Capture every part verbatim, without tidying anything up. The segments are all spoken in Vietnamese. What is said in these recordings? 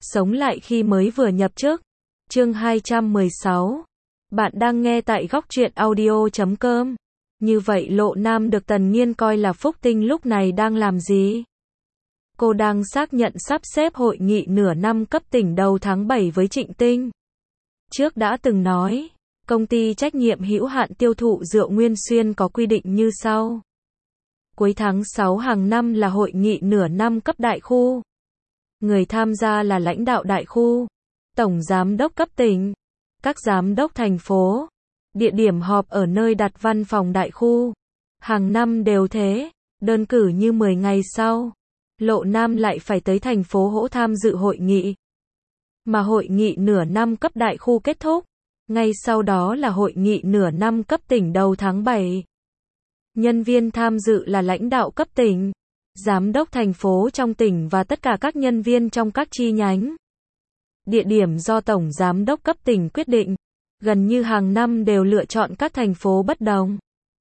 Sống lại khi mới vừa nhập chức. Chương hai trăm mười sáu. Bạn đang nghe tại góc truyện audio chấm com. Như vậy Lộ Nam được Tần Nghiên coi là Phúc Tinh lúc này đang làm gì? Cô đang xác nhận sắp xếp hội nghị nửa năm cấp tỉnh đầu tháng bảy với Trịnh Tinh. Trước đã từng nói, công ty trách nhiệm hữu hạn tiêu thụ rượu Nguyên Xuyên có quy định như sau. Cuối tháng sáu hàng năm là hội nghị nửa năm cấp đại khu. Người tham gia là lãnh đạo đại khu, tổng giám đốc cấp tỉnh, các giám đốc thành phố. Địa điểm họp ở nơi đặt văn phòng đại khu. Hàng năm đều thế, đơn cử như mười ngày sau, Lộ Nam lại phải tới thành phố Hỗ tham dự hội nghị. Mà hội nghị nửa năm cấp đại khu kết thúc, ngay sau đó là hội nghị nửa năm cấp tỉnh đầu tháng bảy. Nhân viên tham dự là lãnh đạo cấp tỉnh, giám đốc thành phố trong tỉnh và tất cả các nhân viên trong các chi nhánh. Địa điểm do tổng giám đốc cấp tỉnh quyết định, gần như hàng năm đều lựa chọn các thành phố bất đồng.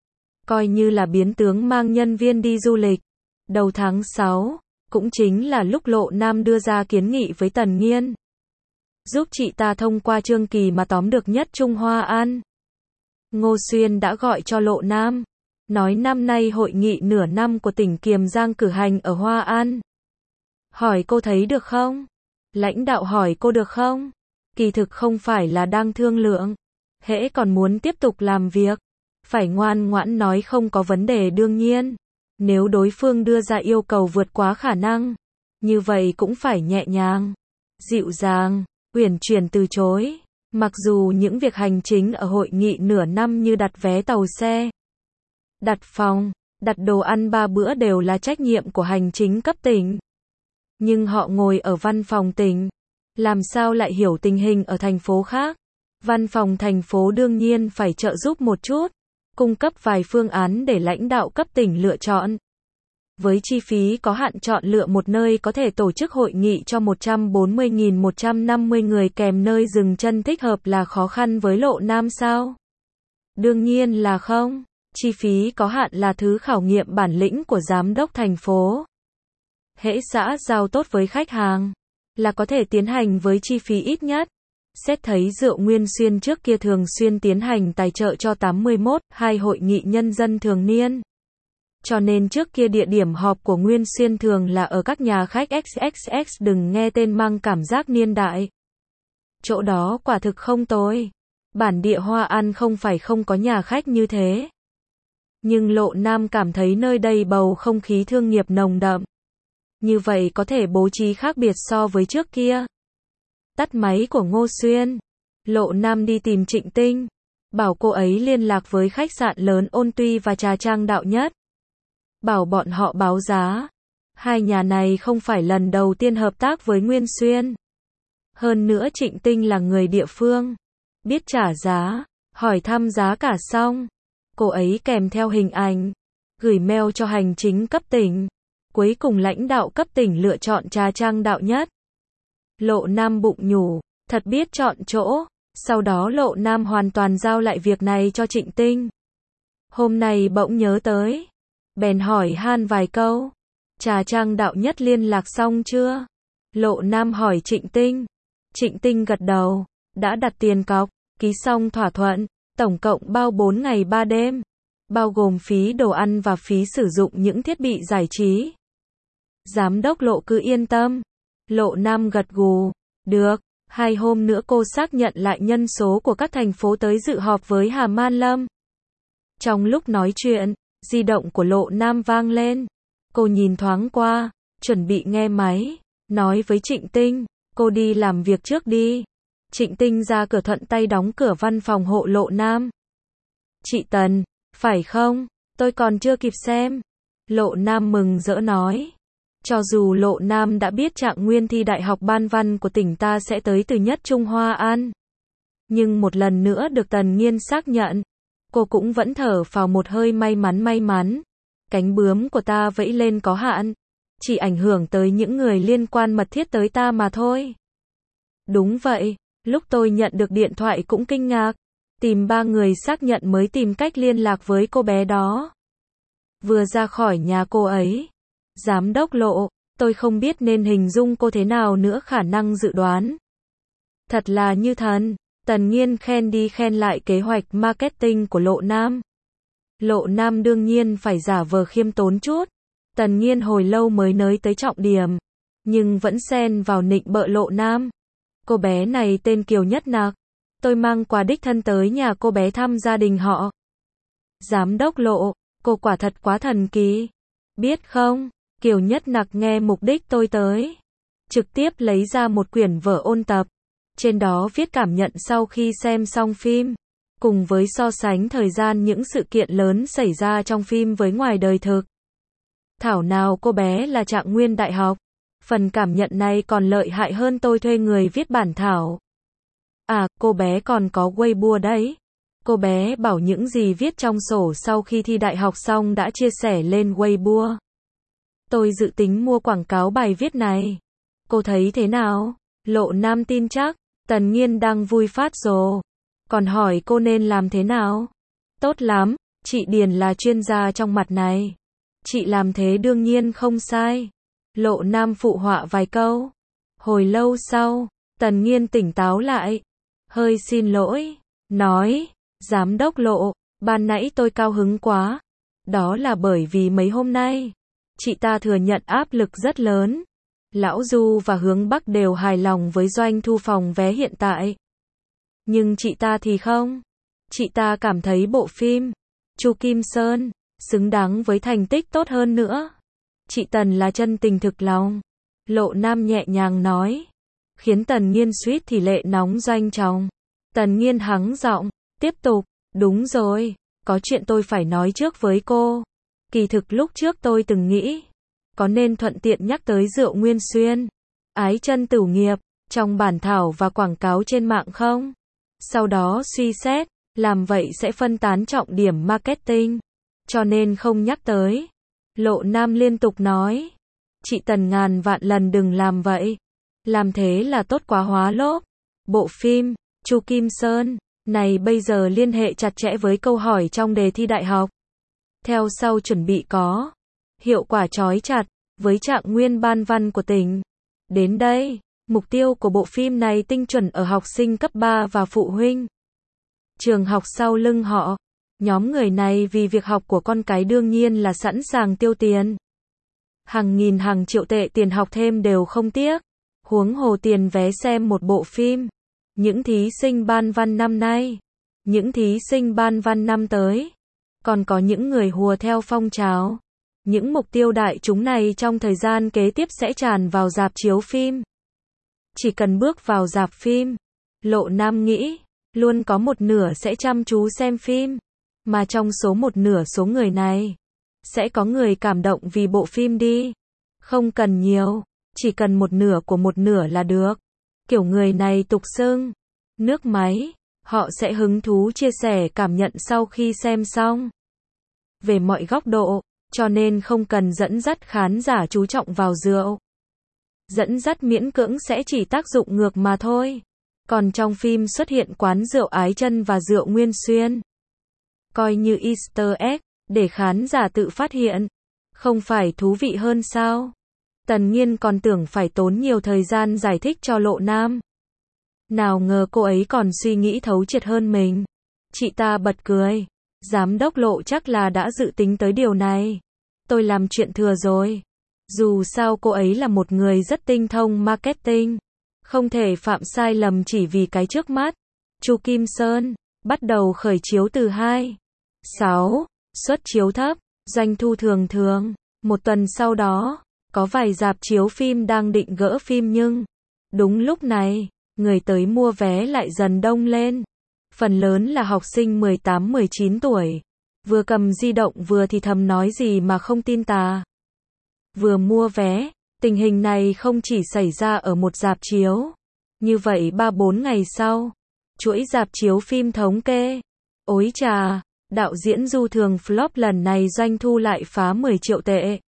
Coi như là biến tướng mang nhân viên đi du lịch. Đầu tháng sáu, cũng chính là lúc Lộ Nam đưa ra kiến nghị với Tần Nghiên. Giúp chị ta thông qua Trương Kỳ mà tóm được nhất Trung Hoa An. Ngô Xuyên đã gọi cho Lộ Nam, nói năm nay hội nghị nửa năm của tỉnh Kiềm Giang cử hành ở Hoa An. Hỏi cô thấy được không? Lãnh đạo hỏi cô được không? Kỳ thực không phải là đang thương lượng. Hễ còn muốn tiếp tục làm việc, phải ngoan ngoãn nói không có vấn đề đương nhiên. Nếu đối phương đưa ra yêu cầu vượt quá khả năng, như vậy cũng phải nhẹ nhàng, dịu dàng, uyển chuyển từ chối. Mặc dù những việc hành chính ở hội nghị nửa năm như đặt vé tàu xe, đặt phòng, đặt đồ ăn ba bữa đều là trách nhiệm của hành chính cấp tỉnh. Nhưng họ ngồi ở văn phòng tỉnh, làm sao lại hiểu tình hình ở thành phố khác? Văn phòng thành phố đương nhiên phải trợ giúp một chút, cung cấp vài phương án để lãnh đạo cấp tỉnh lựa chọn. Với chi phí có hạn chọn lựa một nơi có thể tổ chức hội nghị cho một trăm bốn mươi nghìn một trăm năm mươi người kèm nơi dừng chân thích hợp là khó khăn với Lộ Nam sao? Đương nhiên là không. Chi phí có hạn là thứ khảo nghiệm bản lĩnh của giám đốc thành phố. Hễ xã giao tốt với khách hàng, là có thể tiến hành với chi phí ít nhất. Xét thấy rượu Nguyên Xuyên trước kia thường xuyên tiến hành tài trợ cho tám mươi mốt, hai hội nghị nhân dân thường niên. Cho nên trước kia địa điểm họp của Nguyên Xuyên thường là ở các nhà khách ích ích ích, đừng nghe tên mang cảm giác niên đại. Chỗ đó quả thực không tồi. Bản địa Hoa An không phải không có nhà khách như thế. Nhưng Lộ Nam cảm thấy nơi đây bầu không khí thương nghiệp nồng đậm. Như vậy có thể bố trí khác biệt so với trước kia. Tắt máy của Ngô Xuyên, Lộ Nam đi tìm Trịnh Tinh, bảo cô ấy liên lạc với khách sạn lớn Ôn Tuy và Trà Trang Đạo Nhất. Bảo bọn họ báo giá. Hai nhà này không phải lần đầu tiên hợp tác với Nguyên Xuyên. Hơn nữa Trịnh Tinh là người địa phương, biết trả giá. Hỏi thăm giá cả xong, cô ấy kèm theo hình ảnh, gửi mail cho hành chính cấp tỉnh. Cuối cùng lãnh đạo cấp tỉnh lựa chọn Trà Trang Đạo Nhất. Lộ Nam bụng nhủ, thật biết chọn chỗ. Sau đó Lộ Nam hoàn toàn giao lại việc này cho Trịnh Tinh. Hôm nay bỗng nhớ tới, bèn hỏi han vài câu. Trà Trang Đạo Nhất liên lạc xong chưa? Lộ Nam hỏi Trịnh Tinh. Trịnh Tinh gật đầu, đã đặt tiền cọc, ký xong thỏa thuận, tổng cộng bao bốn ngày ba đêm, bao gồm phí đồ ăn và phí sử dụng những thiết bị giải trí. Giám đốc Lộ cứ yên tâm. Lộ Nam gật gù, được, hai hôm nữa cô xác nhận lại nhân số của các thành phố tới dự họp với Hà Man Lâm. Trong lúc nói chuyện, di động của Lộ Nam vang lên. Cô nhìn thoáng qua, chuẩn bị nghe máy, nói với Trịnh Tinh, cô đi làm việc trước đi. Trịnh Tinh ra cửa thuận tay đóng cửa văn phòng hộ Lộ Nam. Chị Tần, phải không? Tôi còn chưa kịp xem. Lộ Nam mừng rỡ nói. Cho dù Lộ Nam đã biết trạng nguyên thi đại học ban văn của tỉnh ta sẽ tới từ nhất Trung Hoa An, nhưng một lần nữa được Tần Nghiên xác nhận, cô cũng vẫn thở phào một hơi may mắn may mắn. Cánh bướm của ta vẫy lên có hạn, chỉ ảnh hưởng tới những người liên quan mật thiết tới ta mà thôi. Đúng vậy, lúc tôi nhận được điện thoại cũng kinh ngạc, tìm ba người xác nhận mới tìm cách liên lạc với cô bé đó. Vừa ra khỏi nhà cô ấy, giám đốc Lộ, Tôi không biết nên hình dung cô thế nào nữa, khả năng dự đoán. Thật là như thần. Tần Nghiên khen đi khen lại kế hoạch marketing của Lộ Nam. Lộ Nam đương nhiên phải giả vờ khiêm tốn chút. Tần Nghiên hồi lâu mới nới tới trọng điểm, nhưng vẫn xen vào nịnh bợ Lộ Nam. Cô bé này tên Kiều Nhất Nặc. Tôi mang quà đích thân tới nhà cô bé thăm gia đình họ. Giám đốc Lộ, cô quả thật quá thần kỳ. Biết không, Kiều Nhất Nặc nghe mục đích tôi tới, trực tiếp lấy ra một quyển vở ôn tập. Trên đó viết cảm nhận sau khi xem xong phim, cùng với so sánh thời gian những sự kiện lớn xảy ra trong phim với ngoài đời thực. Thảo nào cô bé là trạng nguyên đại học. Phần cảm nhận này còn lợi hại hơn tôi thuê người viết bản thảo. À, cô bé còn có Weibo đấy. Cô bé bảo những gì viết trong sổ sau khi thi đại học xong đã chia sẻ lên Weibo. Tôi dự tính mua quảng cáo bài viết này. Cô thấy thế nào? Lộ Nam tin chắc. Tần Nghiên đang vui phát rồ. Còn hỏi cô nên làm thế nào? Tốt lắm, chị Điền là chuyên gia trong mặt này. Chị làm thế đương nhiên không sai. Lộ Nam phụ họa vài câu. Hồi lâu sau, Tần Nghiên tỉnh táo lại. Hơi xin lỗi. Nói, Giám đốc Lộ, ban nãy tôi cao hứng quá. Đó là bởi vì mấy hôm nay, chị ta thừa nhận áp lực rất lớn. Lão Du và Hướng Bắc đều hài lòng với doanh thu phòng vé hiện tại. Nhưng chị ta thì không. Chị ta cảm thấy bộ phim Chu Kim Sơn xứng đáng với thành tích tốt hơn nữa. Chị Tần là chân tình thực lòng. Lộ Nam nhẹ nhàng nói, khiến Tần Nghiên suýt thì lệ nóng doanh trọng. Tần Nghiên hắng giọng, tiếp tục, đúng rồi, có chuyện tôi phải nói trước với cô. Kỳ thực lúc trước tôi từng nghĩ, có nên thuận tiện nhắc tới rượu Nguyên Xuyên, Ái Chân Tửu Nghiệp, trong bản thảo và quảng cáo trên mạng không? Sau đó suy xét, làm vậy sẽ phân tán trọng điểm marketing, cho nên không nhắc tới. Lộ Nam liên tục nói, chị Tần ngàn vạn lần đừng làm vậy. Làm thế là tốt quá hóa lốp. Bộ phim Chu Kim Sơn này bây giờ liên hệ chặt chẽ với câu hỏi trong đề thi đại học. Theo sau chuẩn bị có hiệu quả chói chặt với trạng nguyên ban văn của tỉnh. Đến đây, mục tiêu của bộ phim này tinh chuẩn ở học sinh cấp ba và phụ huynh. Trường học sau lưng họ, nhóm người này vì việc học của con cái đương nhiên là sẵn sàng tiêu tiền. Hàng nghìn hàng triệu tệ tiền học thêm đều không tiếc, huống hồ tiền vé xem một bộ phim. Những thí sinh ban văn năm nay, những thí sinh ban văn năm tới, còn có những người hùa theo phong trào. Những mục tiêu đại chúng này trong thời gian kế tiếp sẽ tràn vào rạp chiếu phim. Chỉ cần bước vào rạp phim, Lộ Nam nghĩ, luôn có một nửa sẽ chăm chú xem phim. Mà trong số một nửa số người này, sẽ có người cảm động vì bộ phim đi. Không cần nhiều, chỉ cần một nửa của một nửa là được. Kiểu người này tục xưng nước máy, họ sẽ hứng thú chia sẻ cảm nhận sau khi xem xong. Về mọi góc độ, cho nên không cần dẫn dắt khán giả chú trọng vào rượu. Dẫn dắt miễn cưỡng sẽ chỉ tác dụng ngược mà thôi. Còn trong phim xuất hiện quán rượu Ái Chân và rượu Nguyên Xuyên, coi như Easter egg, để khán giả tự phát hiện. Không phải thú vị hơn sao? Tần Nghiên còn tưởng phải tốn nhiều thời gian giải thích cho Lộ Nam. Nào ngờ cô ấy còn suy nghĩ thấu triệt hơn mình. Chị ta bật cười. Giám đốc Lộ chắc là đã dự tính tới điều này. Tôi làm chuyện thừa rồi. Dù sao cô ấy là một người rất tinh thông marketing. Không thể phạm sai lầm chỉ vì cái trước mắt. Chu Kim Sơn bắt đầu khởi chiếu từ hai sáu, suất chiếu thấp, doanh thu thường thường. Một tuần sau đó, có vài rạp chiếu phim đang định gỡ phim nhưng đúng lúc này, người tới mua vé lại dần đông lên. Phần lớn là học sinh mười tám mười chín tuổi, vừa cầm di động vừa thì thầm nói gì mà không tin tà. Vừa mua vé, tình hình này không chỉ xảy ra ở một rạp chiếu. Như vậy ba bốn ngày sau, chuỗi rạp chiếu phim thống kê. Ối chà, đạo diễn Du Thường flop lần này doanh thu lại phá mười triệu tệ.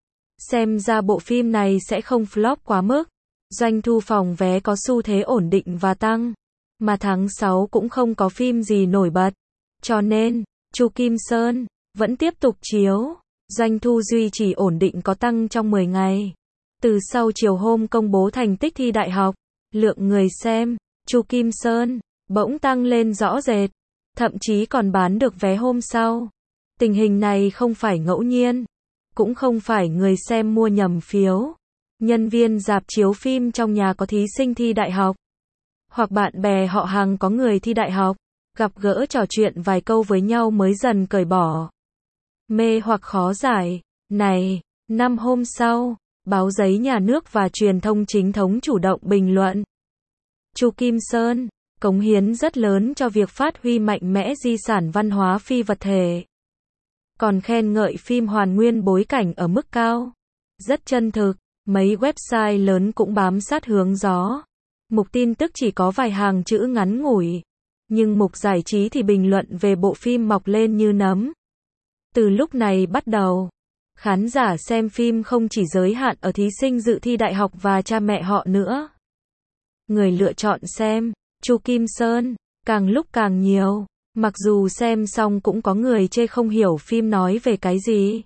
Xem ra bộ phim này sẽ không flop quá mức. Doanh thu phòng vé có xu thế ổn định và tăng. Mà tháng sáu cũng không có phim gì nổi bật. Cho nên, Chu Kim Sơn vẫn tiếp tục chiếu. Doanh thu duy trì ổn định có tăng trong mười ngày. Từ sau chiều hôm công bố thành tích thi đại học, lượng người xem Chu Kim Sơn bỗng tăng lên rõ rệt, thậm chí còn bán được vé hôm sau. Tình hình này không phải ngẫu nhiên, cũng không phải người xem mua nhầm phiếu. Nhân viên rạp chiếu phim trong nhà có thí sinh thi đại học, hoặc bạn bè họ hàng có người thi đại học, gặp gỡ trò chuyện vài câu với nhau mới dần cởi bỏ mê hoặc khó giải. Này, năm hôm sau, báo giấy nhà nước và truyền thông chính thống chủ động bình luận. Chu Kim Sơn, cống hiến rất lớn cho việc phát huy mạnh mẽ di sản văn hóa phi vật thể. Còn khen ngợi phim hoàn nguyên bối cảnh ở mức cao, rất chân thực. Mấy website lớn cũng bám sát hướng gió. Mục tin tức chỉ có vài hàng chữ ngắn ngủi, nhưng mục giải trí thì bình luận về bộ phim mọc lên như nấm. Từ lúc này bắt đầu, khán giả xem phim không chỉ giới hạn ở thí sinh dự thi đại học và cha mẹ họ nữa. Người lựa chọn xem Chu Kim Sơn càng lúc càng nhiều, mặc dù xem xong cũng có người chê không hiểu phim nói về cái gì.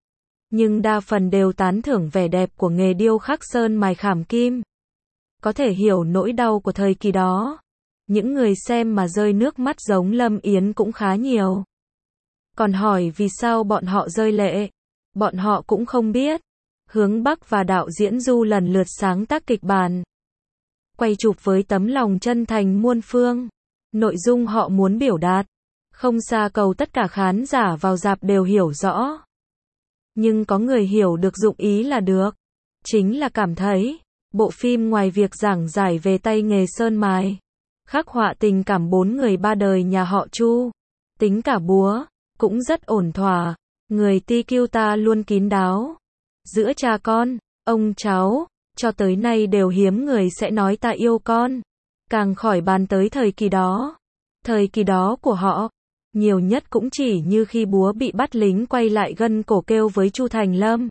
Nhưng đa phần đều tán thưởng vẻ đẹp của nghề điêu khắc sơn mài khảm kim. Có thể hiểu nỗi đau của thời kỳ đó. Những người xem mà rơi nước mắt giống Lâm Yến cũng khá nhiều. Còn hỏi vì sao bọn họ rơi lệ, bọn họ cũng không biết. Hướng Bắc và đạo diễn Du lần lượt sáng tác kịch bản, quay chụp với tấm lòng chân thành muôn phương. Nội dung họ muốn biểu đạt, không xa cầu tất cả khán giả vào rạp đều hiểu rõ. Nhưng có người hiểu được dụng ý là được. Chính là cảm thấy, bộ phim ngoài việc giảng giải về tay nghề sơn mài, khắc họa tình cảm bốn người ba đời nhà họ Chu, tính cả búa, cũng rất ổn thỏa. Người ti kiu ta luôn kín đáo. Giữa cha con, ông cháu, cho tới nay đều hiếm người sẽ nói ta yêu con. Càng khỏi bàn tới thời kỳ đó. Thời kỳ đó của họ, nhiều nhất cũng chỉ như khi búa bị bắt lính quay lại gân cổ kêu với Chu Thành Lâm.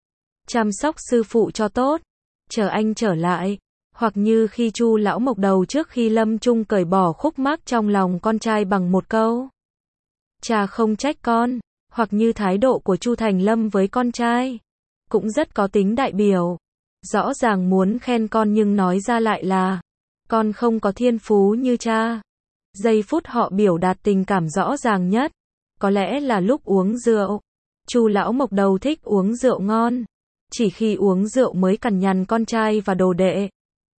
Chăm sóc sư phụ cho tốt, chờ anh trở lại. Hoặc như khi Chu lão mộc đầu trước khi Lâm Trung cởi bỏ khúc mắc trong lòng con trai bằng một câu: cha không trách con. Hoặc như thái độ của Chu Thành Lâm với con trai, cũng rất có tính đại biểu. Rõ ràng muốn khen con nhưng nói ra lại là con không có thiên phú như cha. Giây phút họ biểu đạt tình cảm rõ ràng nhất, có lẽ là lúc uống rượu. Chu lão mộc đầu thích uống rượu ngon, chỉ khi uống rượu mới cằn nhằn con trai và đồ đệ.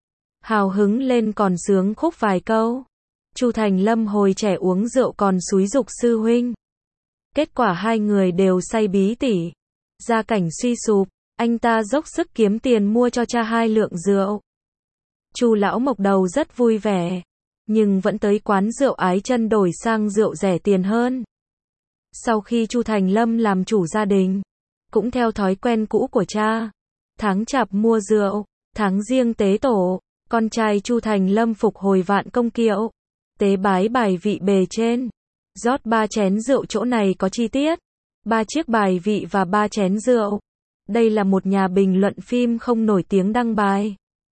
Hào hứng lên còn sướng khúc vài câu. Chu Thành Lâm hồi trẻ uống rượu còn xúi giục sư huynh. Kết quả hai người đều say bí tỉ. Gia cảnh suy sụp, anh ta dốc sức kiếm tiền mua cho cha hai lượng rượu. Chu lão mộc đầu rất vui vẻ, nhưng vẫn tới quán rượu ái chân đổi sang rượu rẻ tiền hơn. Sau khi Chu Thành Lâm làm chủ gia đình, cũng theo thói quen cũ của cha, tháng chạp mua rượu, tháng giêng tế tổ. Con trai Chu Thành Lâm phục hồi vạn công kiệu, tế bái bài vị bề trên, rót ba chén rượu. Chỗ này có chi tiết, ba chiếc bài vị và ba chén rượu. Đây là một nhà bình luận phim không nổi tiếng đăng bài,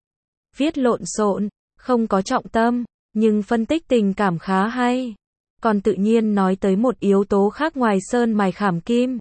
viết lộn xộn, không có trọng tâm, nhưng phân tích tình cảm khá hay. Còn tự nhiên nói tới một yếu tố khác ngoài sơn mài khảm kim,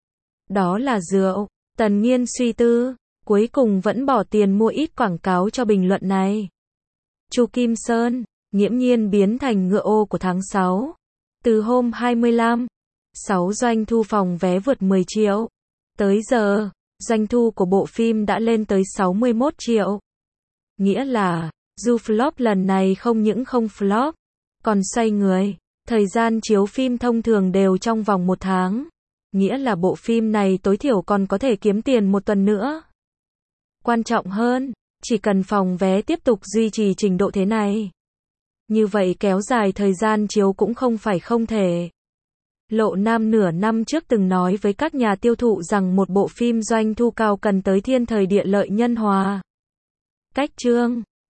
đó là rượu. Tần Nghiên suy tư, cuối cùng vẫn bỏ tiền mua ít quảng cáo cho bình luận này. Chu Kim Sơn, nghiễm nhiên biến thành ngựa ô của tháng sáu. Từ hôm hai mươi lăm, sáu doanh thu phòng vé vượt mười triệu. Tới giờ, doanh thu của bộ phim đã lên tới sáu mươi mốt triệu. Nghĩa là, dù flop lần này không những không flop, còn xoay người. Thời gian chiếu phim thông thường đều trong vòng một tháng. Nghĩa là bộ phim này tối thiểu còn có thể kiếm tiền một tuần nữa. Quan trọng hơn, chỉ cần phòng vé tiếp tục duy trì trình độ thế này, như vậy kéo dài thời gian chiếu cũng không phải không thể. Lộ Nam nửa năm trước từng nói với các nhà tiêu thụ rằng một bộ phim doanh thu cao cần tới thiên thời địa lợi nhân hòa. Cách chương